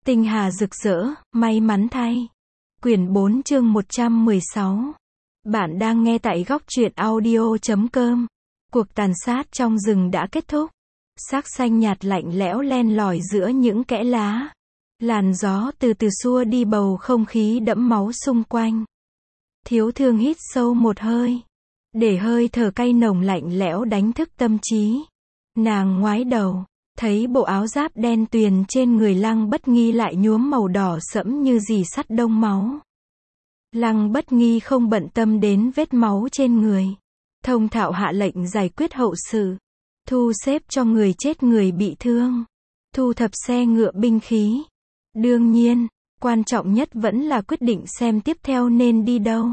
Tinh hà rực rỡ, may mắn thay. Quyển 4 chương 116. Bạn đang nghe tại góc truyện audio.com. Cuộc tàn sát trong rừng đã kết thúc. Sắc xanh nhạt lạnh lẽo len lỏi giữa những kẽ lá. Làn gió từ từ xua đi bầu không khí đẫm máu xung quanh. Thiếu Thương hít sâu một hơi. Để hơi thở cay nồng lạnh lẽo đánh thức tâm trí. Nàng ngoái đầu. Thấy bộ áo giáp đen tuyền trên người Lăng Bất Nghi lại nhuốm màu đỏ sẫm như rì sắt đông máu. Lăng Bất Nghi không bận tâm đến vết máu trên người. Thông thạo hạ lệnh giải quyết hậu sự. Thu xếp cho người chết người bị thương. Thu thập xe ngựa binh khí. Đương nhiên, quan trọng nhất vẫn là quyết định xem tiếp theo nên đi đâu.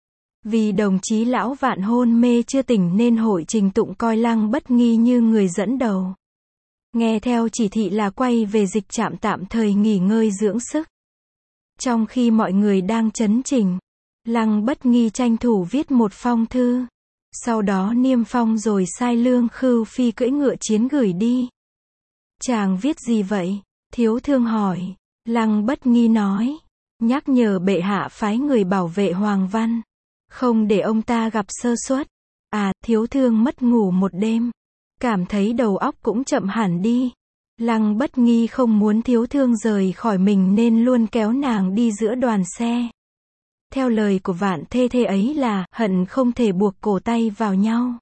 Vì đồng chí lão Vạn hôn mê chưa tỉnh nên Hội Trình Tụng coi Lăng Bất Nghi như người dẫn đầu. Nghe theo chỉ thị là quay về dịch trạm tạm thời nghỉ ngơi dưỡng sức. Trong khi mọi người đang chấn chỉnh, Lăng Bất Nghi tranh thủ viết một phong thư. Sau đó niêm phong rồi sai Lương Khưu Phi cưỡi ngựa chiến gửi đi. Chàng viết gì vậy? Thiếu Thương hỏi. Lăng Bất Nghi nói. Nhắc nhở bệ hạ phái người bảo vệ Hoàng Văn. Không để ông ta gặp sơ suất. Thiếu Thương mất ngủ một đêm. Cảm thấy đầu óc cũng chậm hẳn đi. Lăng Bất Nghi không muốn Thiếu Thương rời khỏi mình nên luôn kéo nàng đi giữa đoàn xe. Theo lời của Vạn Thê Thê ấy là hận không thể buộc cổ tay vào nhau.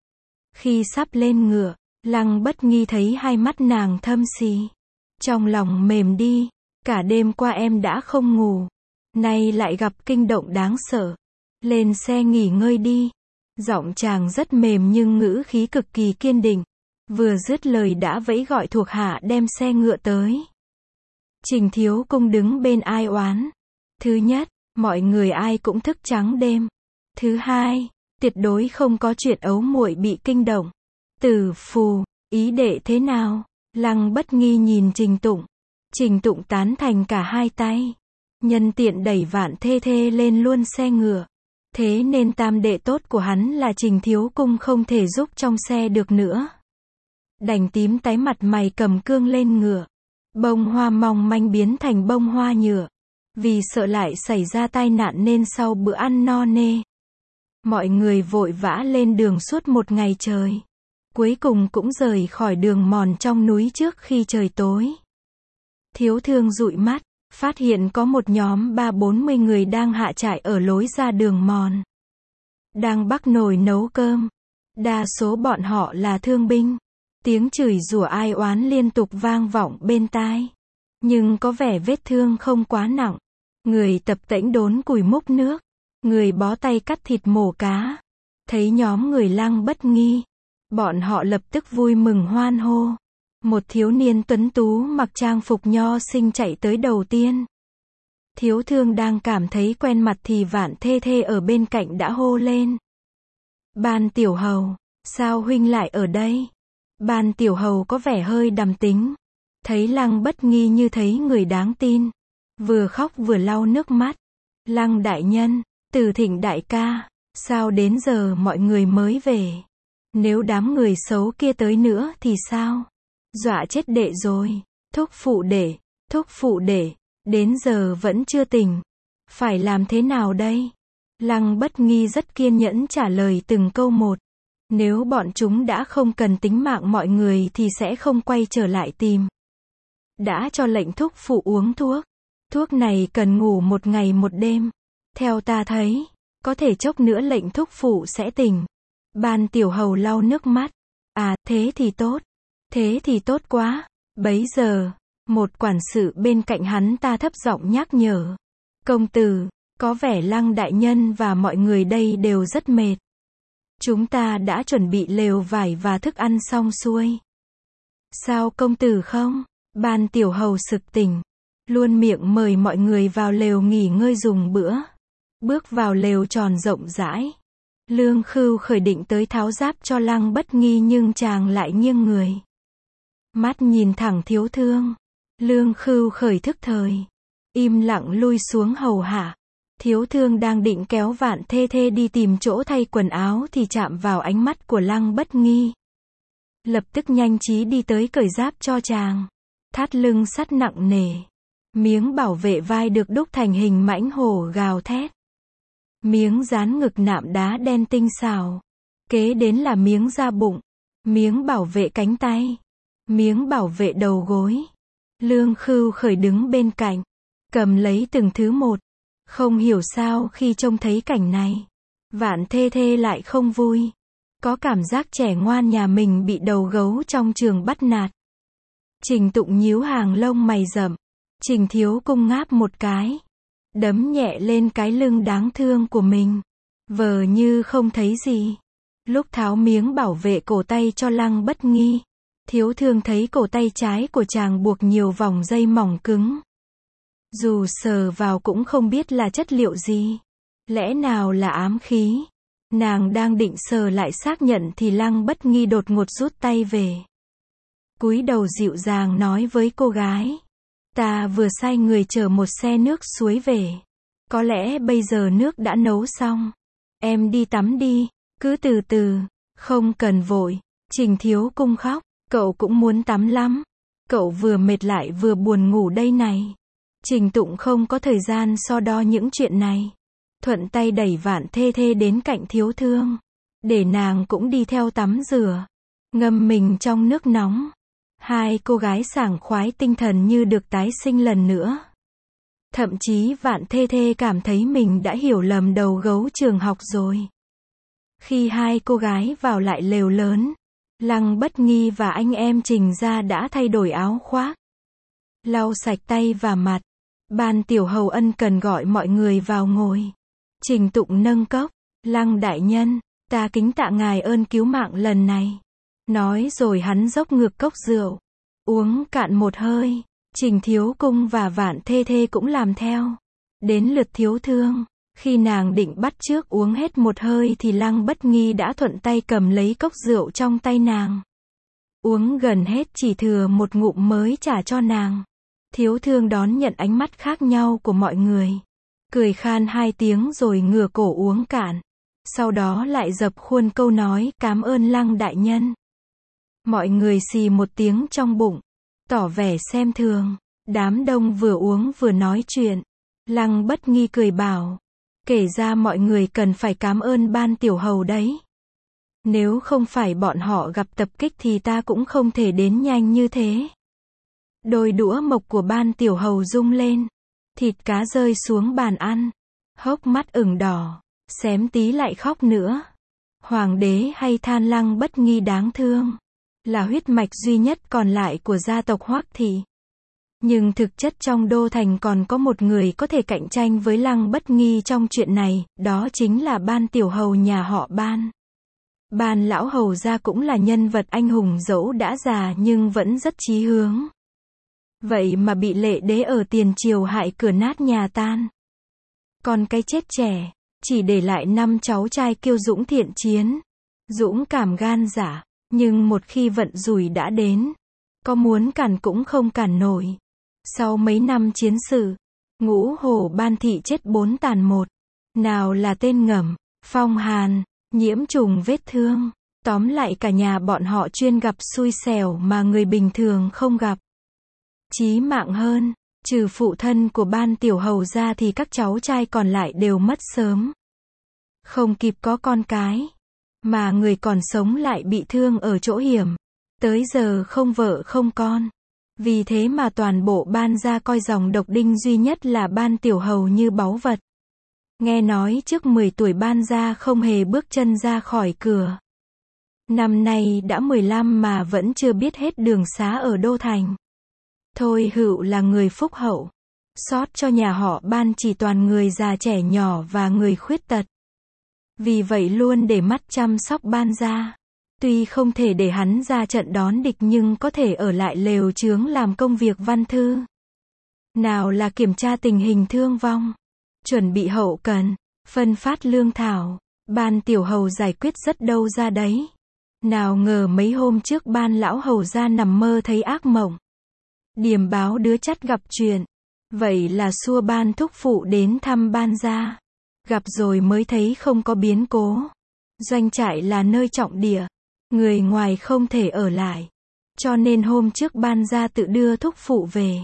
Khi sắp lên ngựa, Lăng Bất Nghi thấy hai mắt nàng thâm sì. Trong lòng mềm đi. Cả đêm qua em đã không ngủ. Nay lại gặp kinh động đáng sợ. Lên xe nghỉ ngơi đi. Giọng chàng rất mềm nhưng ngữ khí cực kỳ kiên định. Vừa dứt lời đã vẫy gọi thuộc hạ đem xe ngựa tới. Trình Thiếu Cung đứng bên ai oán. Thứ nhất, mọi người ai cũng thức trắng đêm. Thứ hai, tuyệt đối không có chuyện ấu muội bị kinh động. Tử Phù, ý đệ thế nào? Lăng Bất Nghi nhìn Trình Tụng. Trình Tụng tán thành cả hai tay. Nhân tiện đẩy Vạn Thê Thê lên luôn xe ngựa. Thế nên tam đệ tốt của hắn là Trình Thiếu Cung không thể giúp trong xe được nữa. Đành tím tái mặt mày cầm cương lên ngựa. Bông hoa mỏng manh biến thành bông hoa nhựa. Vì sợ lại xảy ra tai nạn nên sau bữa ăn no nê. Mọi người vội vã lên đường suốt một ngày trời. Cuối cùng cũng rời khỏi đường mòn trong núi trước khi trời tối. Thiếu Thương dụi mắt. Phát hiện có một nhóm 30-40 người đang hạ trại ở lối ra đường mòn. Đang bắc nồi nấu cơm. Đa số bọn họ là thương binh. Tiếng chửi rủa ai oán liên tục vang vọng bên tai. Nhưng có vẻ vết thương không quá nặng. Người tập tễnh đốn củi múc nước. Người bó tay cắt thịt mổ cá. Thấy nhóm người Lăng Bất Nghi. Bọn họ lập tức vui mừng hoan hô. Một thiếu niên tuấn tú mặc trang phục nho sinh chạy tới đầu tiên. Thiếu Thương đang cảm thấy quen mặt thì Vạn Thê Thê ở bên cạnh đã hô lên. Ban tiểu hầu, sao huynh lại ở đây? Ban tiểu hầu có vẻ hơi đằm tính. Thấy Lăng Bất Nghi như thấy người đáng tin. Vừa khóc vừa lau nước mắt. Lăng đại nhân, Từ Thịnh đại ca, sao đến giờ mọi người mới về? Nếu đám người xấu kia tới nữa thì sao? Dọa chết đệ rồi. Thúc phụ đệ, đến giờ vẫn chưa tỉnh. Phải làm thế nào đây? Lăng Bất Nghi rất kiên nhẫn trả lời từng câu một. Nếu bọn chúng đã không cần tính mạng mọi người thì sẽ không quay trở lại tìm. Đã cho lệnh thúc phụ uống thuốc. Thuốc này cần ngủ một ngày một đêm. Theo ta thấy, có thể chốc nữa lệnh thúc phụ sẽ tỉnh. Ban tiểu hầu lau nước mắt. Thế thì tốt. Thế thì tốt quá. Bấy giờ, một quản sự bên cạnh hắn ta thấp giọng nhắc nhở. Công tử, có vẻ Lăng đại nhân và mọi người đây đều rất mệt. Chúng ta đã chuẩn bị lều vải và thức ăn xong xuôi. Sao công tử không? Ban tiểu hầu sực tỉnh. Luôn miệng mời mọi người vào lều nghỉ ngơi dùng bữa. Bước vào lều tròn rộng rãi. Lương Khưu khởi định tới tháo giáp cho Lăng Bất Nghi nhưng chàng lại nghiêng người. Mắt nhìn thẳng Thiếu Thương. Lương Khưu khởi thức thời. Im lặng lui xuống hầu hạ. Thiếu Thương đang định kéo Vạn Thê Thê đi tìm chỗ thay quần áo thì chạm vào ánh mắt của Lăng Bất Nghi. Lập tức nhanh trí đi tới cởi giáp cho chàng. Thắt lưng sắt nặng nề. Miếng bảo vệ vai được đúc thành hình mãnh hổ gào thét. Miếng dán ngực nạm đá đen tinh xảo. Kế đến là miếng da bụng. Miếng bảo vệ cánh tay. Miếng bảo vệ đầu gối. Lương Khưu Khởi đứng bên cạnh, cầm lấy từng thứ một. Không hiểu sao khi trông thấy cảnh này, Vạn Thê Thê lại không vui. Có cảm giác trẻ ngoan nhà mình bị đầu gấu trong trường bắt nạt. Trình Tụng nhíu hàng lông mày rậm. Trình Thiếu Cung ngáp một cái, đấm nhẹ lên cái lưng đáng thương của mình, vờ như không thấy gì. Lúc tháo miếng bảo vệ cổ tay cho Lăng Bất Nghi, Thiếu Thương thấy cổ tay trái của chàng buộc nhiều vòng dây mỏng cứng. Dù sờ vào cũng không biết là chất liệu gì. Lẽ nào là ám khí? Nàng đang định sờ lại xác nhận thì Lăng Bất Nghi đột ngột rút tay về. Cúi đầu dịu dàng nói với cô gái. Ta vừa sai người chở một xe nước suối về. Có lẽ bây giờ nước đã nấu xong. Em đi tắm đi, cứ từ từ, không cần vội. Trình Thiếu Cung khóc, cậu cũng muốn tắm lắm. Cậu vừa mệt lại vừa buồn ngủ đây này. Trình Tụng không có thời gian so đo những chuyện này. Thuận tay đẩy Vạn Thê Thê đến cạnh Thiếu Thương, để nàng cũng đi theo tắm rửa, ngâm mình trong nước nóng. Hai cô gái sảng khoái tinh thần như được tái sinh lần nữa. Thậm chí Vạn Thê Thê cảm thấy mình đã hiểu lầm đầu gấu trường học rồi. Khi hai cô gái vào lại lều lớn, Lăng Bất Nghi và anh em Trình Gia đã thay đổi áo khoác, lau sạch tay và mặt. Ban Tiểu Hầu ân cần gọi mọi người vào ngồi. Trình Tụng nâng cốc. Lăng đại nhân, ta kính tạ ngài ơn cứu mạng lần này. Nói rồi hắn dốc ngược cốc rượu, uống cạn một hơi. Trình Thiếu Cung và Vạn Thê Thê cũng làm theo. Đến lượt Thiếu Thương, khi nàng định bắt chước uống hết một hơi thì Lăng Bất Nghi đã thuận tay cầm lấy cốc rượu trong tay nàng. Uống gần hết chỉ thừa một ngụm mới trả cho nàng. Thiếu Thương đón nhận ánh mắt khác nhau của mọi người, cười khan hai tiếng rồi ngửa cổ uống cạn. Sau đó lại dập khuôn câu nói cám ơn Lăng đại nhân. Mọi người xì một tiếng trong bụng, tỏ vẻ xem thường. Đám đông vừa uống vừa nói chuyện. Lăng Bất Nghi cười bảo, kể ra mọi người cần phải cám ơn Ban Tiểu Hầu đấy. Nếu không phải bọn họ gặp tập kích thì ta cũng không thể đến nhanh như thế. Đôi đũa mộc của Ban Tiểu Hầu rung lên, thịt cá rơi xuống bàn ăn, hốc mắt ửng đỏ, xém tí lại khóc nữa. Hoàng đế hay than Lăng Bất Nghi đáng thương, là huyết mạch duy nhất còn lại của gia tộc Hoắc Thị. Nhưng thực chất trong đô thành còn có một người có thể cạnh tranh với Lăng Bất Nghi trong chuyện này, đó chính là Ban Tiểu Hầu nhà họ Ban. Ban lão hầu gia cũng là nhân vật anh hùng dẫu đã già nhưng vẫn rất chí hướng. Vậy mà bị Lệ Đế ở tiền triều hại cửa nát nhà tan. Còn cái chết trẻ, chỉ để lại 5 cháu trai kiêu dũng thiện chiến, dũng cảm gan dạ, nhưng một khi vận rủi đã đến, có muốn cản cũng không cản nổi. Sau mấy năm chiến sự, Ngũ Hổ Ban Thị chết 4 tàn 1. Nào là tên ngẩm, phong hàn, nhiễm trùng vết thương. Tóm lại cả nhà bọn họ chuyên gặp xui xẻo mà người bình thường không gặp. Chí mạng hơn, trừ phụ thân của Ban Tiểu Hầu ra thì các cháu trai còn lại đều mất sớm. Không kịp có con cái. Mà người còn sống lại bị thương ở chỗ hiểm. Tới giờ không vợ không con. Vì thế mà toàn bộ Ban gia coi dòng độc đinh duy nhất là Ban Tiểu Hầu như báu vật. Nghe nói trước 10 tuổi Ban gia không hề bước chân ra khỏi cửa. Năm nay đã 15 mà vẫn chưa biết hết đường xá ở đô thành. Thôi Hựu là người phúc hậu. Sót cho nhà họ Ban chỉ toàn người già trẻ nhỏ và người khuyết tật. Vì vậy luôn để mắt chăm sóc Ban gia. Tuy không thể để hắn ra trận đón địch nhưng có thể ở lại lều chướng làm công việc văn thư. Nào là kiểm tra tình hình thương vong, chuẩn bị hậu cần, phân phát lương thảo. Ban Tiểu Hầu giải quyết rất đâu ra đấy. Nào ngờ mấy hôm trước Ban lão hầu ra nằm mơ thấy ác mộng. Điềm báo đứa chắt gặp chuyện. Vậy là xua Ban thúc phụ đến thăm Ban gia. Gặp rồi mới thấy không có biến cố. Doanh trại là nơi trọng địa. Người ngoài không thể ở lại. Cho nên hôm trước Ban gia tự đưa thúc phụ về.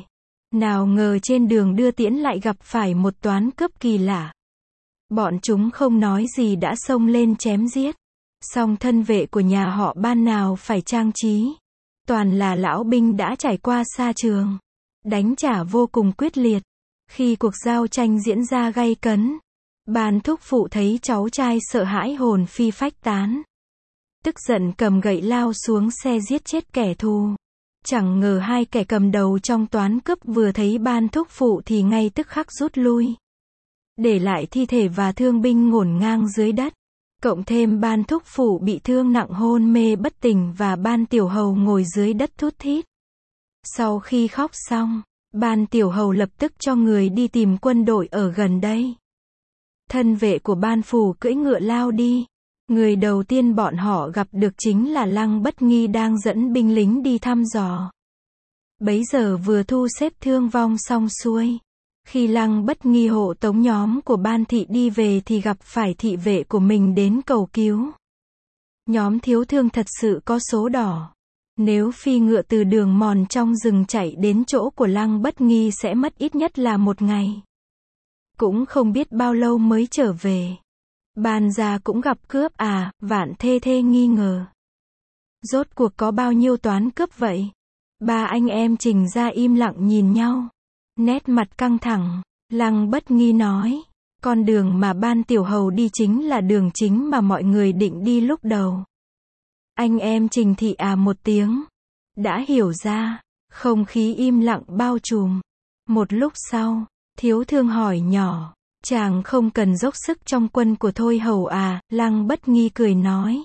Nào ngờ trên đường đưa tiễn lại gặp phải một toán cướp kỳ lạ. Bọn chúng không nói gì đã xông lên chém giết. Song thân vệ của nhà họ Ban nào phải trang trí. Toàn là lão binh đã trải qua xa trường. Đánh trả vô cùng quyết liệt. Khi cuộc giao tranh diễn ra gay cấn, Ban thúc phụ thấy cháu trai sợ hãi hồn phi phách tán. Tức giận cầm gậy lao xuống xe giết chết kẻ thù. Chẳng ngờ hai kẻ cầm đầu trong toán cướp vừa thấy Ban thúc phụ thì ngay tức khắc rút lui. Để lại thi thể và thương binh ngổn ngang dưới đất. Cộng thêm Ban thúc phụ bị thương nặng hôn mê bất tỉnh và Ban tiểu hầu ngồi dưới đất thút thít. Sau khi khóc xong, Ban tiểu hầu lập tức cho người đi tìm quân đội ở gần đây. Thân vệ của Ban phủ cưỡi ngựa lao đi. Người đầu tiên bọn họ gặp được chính là Lăng Bất Nghi đang dẫn binh lính đi thăm dò. Bấy giờ vừa thu xếp thương vong xong xuôi. Khi Lăng Bất Nghi hộ tống nhóm của Ban thị đi về thì gặp phải thị vệ của mình đến cầu cứu. Nhóm thiếu thương thật sự có số đỏ. Nếu phi ngựa từ đường mòn trong rừng chạy đến chỗ của Lăng Bất Nghi sẽ mất ít nhất là 1 ngày. Cũng không biết bao lâu mới trở về. Ban gia cũng gặp cướp à, Vạn Thê Thê nghi ngờ. Rốt cuộc có bao nhiêu toán cướp vậy? Ba anh em Trình gia im lặng nhìn nhau. Nét mặt căng thẳng, Lăng Bất Nghi nói. Con đường mà Ban tiểu hầu đi chính là đường chính mà mọi người định đi lúc đầu. Anh em Trình thị à một tiếng. Đã hiểu ra, không khí im lặng bao trùm. Một lúc sau, thiếu thương hỏi nhỏ. Chàng không cần dốc sức trong quân của Thôi hầu à, Lăng Bất Nghi cười nói.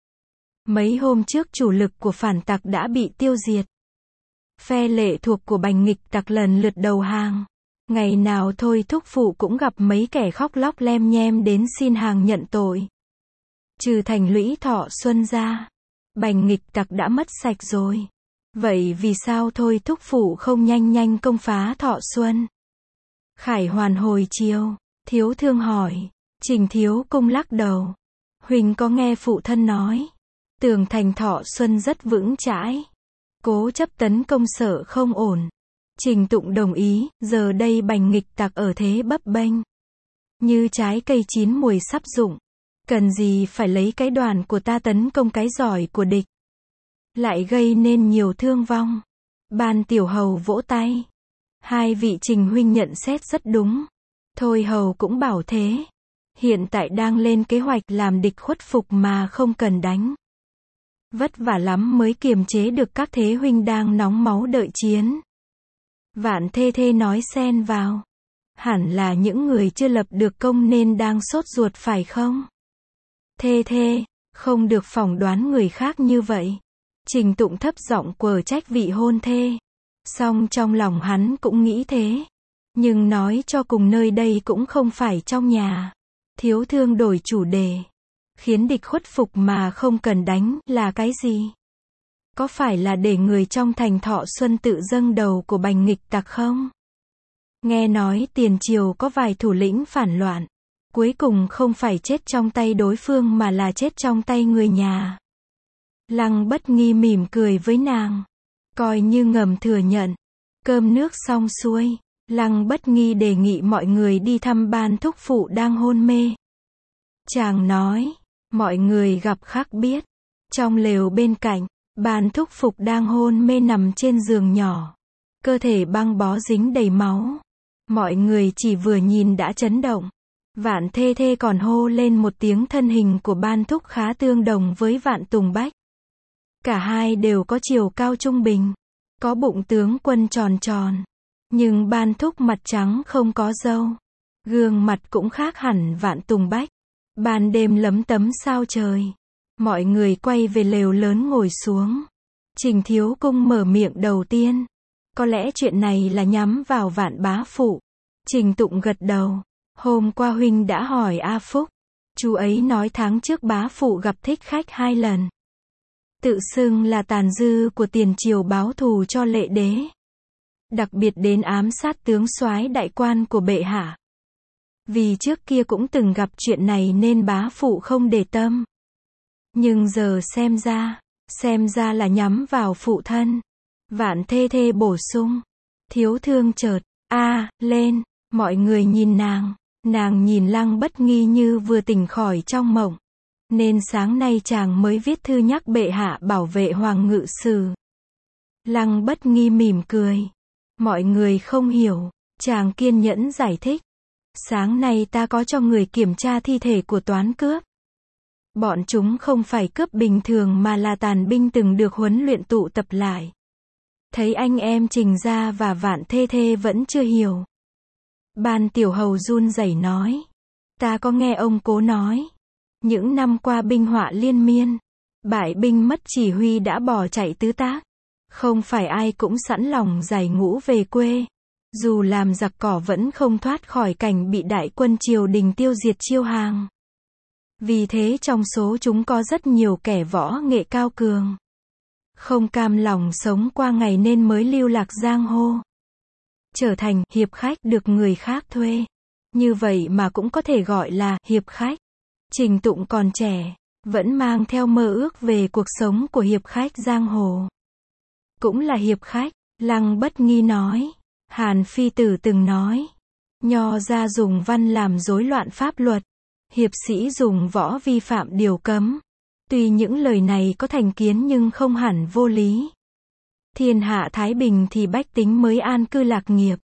Mấy hôm trước chủ lực của phản tặc đã bị tiêu diệt. Phe lệ thuộc của Bành Nghịch tặc lần lượt đầu hàng. Ngày nào Thôi thúc phụ cũng gặp mấy kẻ khóc lóc lem nhem đến xin hàng nhận tội. Trừ thành Lũy Thọ Xuân ra, Bành Nghịch tặc đã mất sạch rồi. Vậy vì sao Thôi thúc phụ không nhanh nhanh công phá Thọ Xuân? Khải Hoàn hồi chiều, thiếu thương hỏi. Trình thiếu cung lắc đầu. Huỳnh có nghe phụ thân nói, tường thành Thọ Xuân rất vững chãi. Cố chấp tấn công sợ không ổn. Trình Tụng đồng ý, giờ đây Bành Nghịch tặc ở thế bấp bênh. Như trái cây chín mùi sắp rụng. Cần gì phải lấy cái đoàn của ta tấn công cái giỏi của địch. Lại gây nên nhiều thương vong. Ban tiểu hầu vỗ tay. Hai vị Trình huynh nhận xét rất đúng. Thôi hầu cũng bảo thế. Hiện tại đang lên kế hoạch làm địch khuất phục mà không cần đánh. Vất vả lắm mới kiềm chế được các thế huynh đang nóng máu đợi chiến. Vạn Thê Thê nói xen vào. Hẳn là những người chưa lập được công nên đang sốt ruột phải không? Thê Thê, không được phỏng đoán người khác như vậy. Trình Tụng thấp giọng quở trách vị hôn thê. Song trong lòng hắn cũng nghĩ thế. Nhưng nói cho cùng nơi đây cũng không phải trong nhà. Thiếu thương đổi chủ đề. Khiến địch khuất phục mà không cần đánh là cái gì? Có phải là để người trong thành Thọ Xuân tự dâng đầu của Bành Nghịch tặc không? Nghe nói tiền triều có vài thủ lĩnh phản loạn. Cuối cùng không phải chết trong tay đối phương mà là chết trong tay người nhà. Lăng Bất Nghi mỉm cười với nàng. Coi như ngầm thừa nhận. Cơm nước xong xuôi. Lăng Bất Nghi đề nghị mọi người đi thăm Ban thúc phụ đang hôn mê. Chàng nói. Mọi người gặp khác biết. Trong lều bên cạnh, Ban thúc phục đang hôn mê nằm trên giường nhỏ. Cơ thể băng bó dính đầy máu. Mọi người chỉ vừa nhìn đã chấn động. Vạn Thê Thê còn hô lên một tiếng thân hình của Ban thúc khá tương đồng với Vạn Tùng Bách. Cả hai đều có chiều cao trung bình. Có bụng tướng quân tròn tròn. Nhưng Ban thúc mặt trắng không có râu. Gương mặt cũng khác hẳn Vạn Tùng Bách. Ban đêm lấm tấm sao trời. Mọi người quay về lều lớn ngồi xuống. Trình thiếu cung mở miệng đầu tiên. Có lẽ chuyện này là nhắm vào Vạn bá phụ. Trình Tụng gật đầu. Hôm qua huynh đã hỏi A Phúc. Chú ấy nói tháng trước bá phụ gặp thích khách 2 lần. Tự xưng là tàn dư của tiền triều báo thù cho Lệ đế. Đặc biệt đến ám sát tướng soái đại quan của bệ hạ. Vì trước kia cũng từng gặp chuyện này nên bá phụ không để tâm. Nhưng giờ xem ra là nhắm vào phụ thân. Vạn Thê Thê bổ sung. Thiếu thương chợt lên, mọi người nhìn nàng nhìn Lăng Bất Nghi như vừa tỉnh khỏi trong mộng. Nên sáng nay chàng mới viết thư nhắc bệ hạ bảo vệ Hoàng ngự sử. Lăng Bất Nghi mỉm cười. Mọi người không hiểu, chàng kiên nhẫn giải thích. Sáng nay ta có cho người kiểm tra thi thể của toán cướp. Bọn chúng không phải cướp bình thường mà là tàn binh từng được huấn luyện tụ tập lại. Thấy anh em Trình Gia và Vạn Thê Thê vẫn chưa hiểu. Ban Tiểu Hầu run rẩy nói. Ta có nghe ông Cố nói. Những năm qua binh họa liên miên. Bại binh mất chỉ huy đã bỏ chạy tứ tác. Không phải ai cũng sẵn lòng giải ngũ về quê. Dù làm giặc cỏ vẫn không thoát khỏi cảnh bị đại quân triều đình tiêu diệt chiêu hàng. Vì thế trong số chúng có rất nhiều kẻ võ nghệ cao cường. Không cam lòng sống qua ngày nên mới lưu lạc giang hồ. Trở thành hiệp khách được người khác thuê. Như vậy mà cũng có thể gọi là hiệp khách. Trình Tụng còn trẻ, vẫn mang theo mơ ước về cuộc sống của hiệp khách giang hồ. Cũng là hiệp khách, Lăng Bất Nghi nói. Hàn Phi Tử từng nói. Nho gia dùng văn làm rối loạn pháp luật. Hiệp sĩ dùng võ vi phạm điều cấm. Tuy những lời này có thành kiến nhưng không hẳn vô lý. Thiên hạ thái bình thì bách tính mới an cư lạc nghiệp.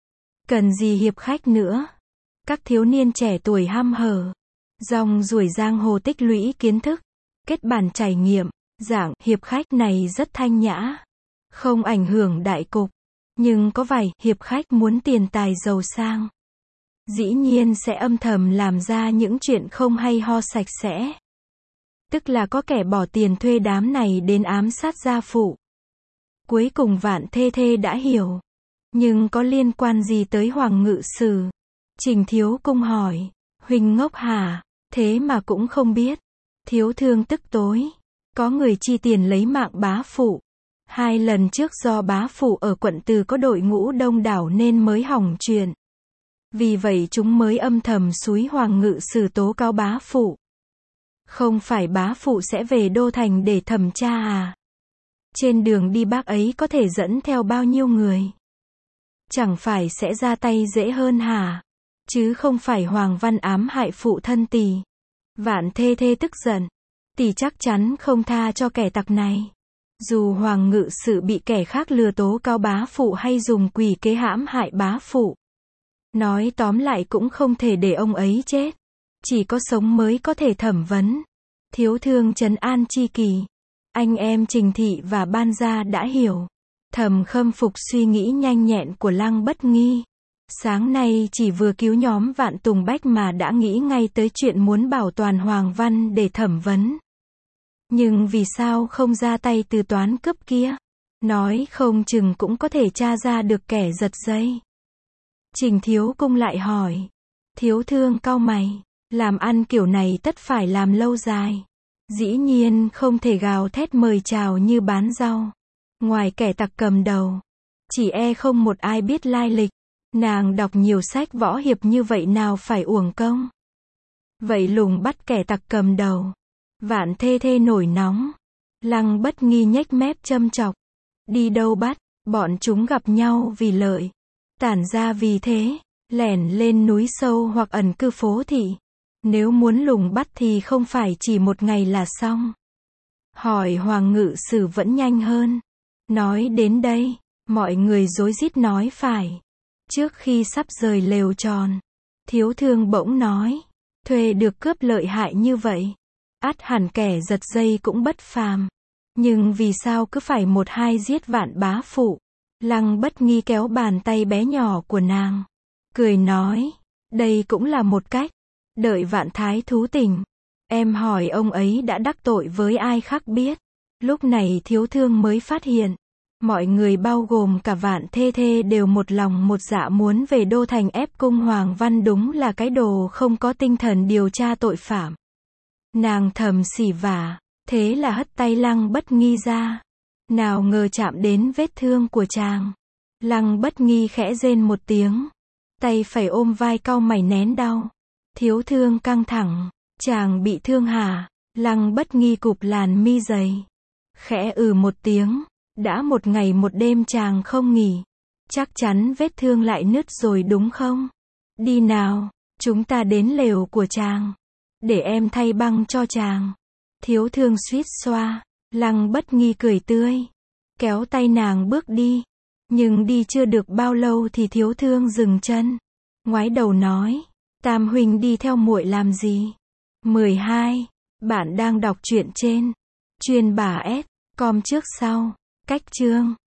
Cần gì hiệp khách nữa? Các thiếu niên trẻ tuổi hăm hở. Dòng ruổi giang hồ tích lũy kiến thức. Kết bản trải nghiệm. Dạng hiệp khách này rất thanh nhã. Không ảnh hưởng đại cục. Nhưng có vài hiệp khách muốn tiền tài giàu sang. Dĩ nhiên sẽ âm thầm làm ra những chuyện không hay ho sạch sẽ. Tức là có kẻ bỏ tiền thuê đám này đến ám sát gia phụ. Cuối cùng Vạn Thê Thê đã hiểu. Nhưng có liên quan gì tới Hoàng ngự sử? Trình Thiếu Cung hỏi. Huỳnh ngốc hả? Thế mà cũng không biết. Thiếu thương tức tối. Có người chi tiền lấy mạng bá phụ. 2 lần trước do bá phụ ở quận Từ có đội ngũ đông đảo nên mới hỏng chuyện. Vì vậy chúng mới âm thầm xúi Hoàng ngự sử tố cáo bá phụ. Không phải bá phụ sẽ về đô thành để thẩm tra à? Trên đường đi bác ấy có thể dẫn theo bao nhiêu người? Chẳng phải sẽ ra tay dễ hơn hả? Chứ không phải Hoàng Văn ám hại phụ thân tỷ. Vạn Thê Thê tức giận. Tỷ chắc chắn không tha cho kẻ tặc này. Dù Hoàng ngự sử bị kẻ khác lừa tố cáo bá phụ hay dùng quỷ kế hãm hại bá phụ. Nói tóm lại cũng không thể để ông ấy chết. Chỉ có sống mới có thể thẩm vấn. Thiếu thương trấn an chi kỳ. Anh em Trình Thị và Ban Gia đã hiểu. Thầm khâm phục suy nghĩ nhanh nhẹn của Lăng Bất Nghi. Sáng nay chỉ vừa cứu nhóm Vạn Tùng Bách mà đã nghĩ ngay tới chuyện muốn bảo toàn Hoàng Văn để thẩm vấn. Nhưng vì sao không ra tay từ toán cướp kia? Nói không chừng cũng có thể tra ra được kẻ giật dây. Trình Thiếu Cung lại hỏi. Thiếu thương cau mày. Làm ăn kiểu này tất phải làm lâu dài. Dĩ nhiên không thể gào thét mời chào như bán rau. Ngoài kẻ tặc cầm đầu, chỉ không một ai biết lai lịch. Nàng đọc nhiều sách võ hiệp như vậy nào phải uổng công. Vậy lùng bắt kẻ tặc cầm đầu. Vạn Thê Thê nổi nóng. Lăng Bất Nghi nhếch mép châm chọc. Đi đâu bắt, bọn chúng gặp nhau vì lợi. Tản ra vì thế, lẻn lên núi sâu hoặc ẩn cư phố thị. Nếu muốn lùng bắt thì không phải chỉ một ngày là xong. Hỏi Hoàng ngự sử vẫn nhanh hơn. Nói đến đây, mọi người rối rít nói phải. Trước khi sắp rời lều tròn, thiếu thương bỗng nói. Thuê được cướp lợi hại như vậy. Ắt hẳn kẻ giật dây cũng bất phàm. Nhưng vì sao cứ phải 1-2 giết Vạn bá phụ? Lăng Bất Nghi kéo bàn tay bé nhỏ của nàng. Cười nói. Đây cũng là một cách. Đợi Vạn thái thú tỉnh. Em hỏi ông ấy đã đắc tội với ai khác biết. Lúc này thiếu thương mới phát hiện. Mọi người bao gồm cả Vạn Thê Thê đều một lòng một dạ muốn về đô thành ép cung Hoàng Văn, đúng là cái đồ không có tinh thần điều tra tội phạm. Nàng thầm xỉ vả. Thế là hất tay Lăng Bất Nghi ra. Nào ngờ chạm đến vết thương của chàng. Lăng Bất Nghi khẽ rên một tiếng. Tay phải ôm vai cau mày nén đau. Thiếu thương căng thẳng. Chàng bị thương hả? Lăng Bất Nghi cụp làn mi dày. Khẽ một tiếng. Đã 1 ngày 1 đêm chàng không nghỉ. Chắc chắn vết thương lại nứt rồi đúng không? Đi nào, chúng ta đến lều của chàng. Để em thay băng cho chàng. Thiếu thương suýt xoa. Lăng Bất Nghi cười tươi. Kéo tay nàng bước đi. Nhưng đi chưa được bao lâu thì thiếu thương dừng chân. Ngoái đầu nói. Tam huynh đi theo muội làm gì? 12. Bạn đang đọc truyện trên chuyên bà S. Com trước sau. Cách chương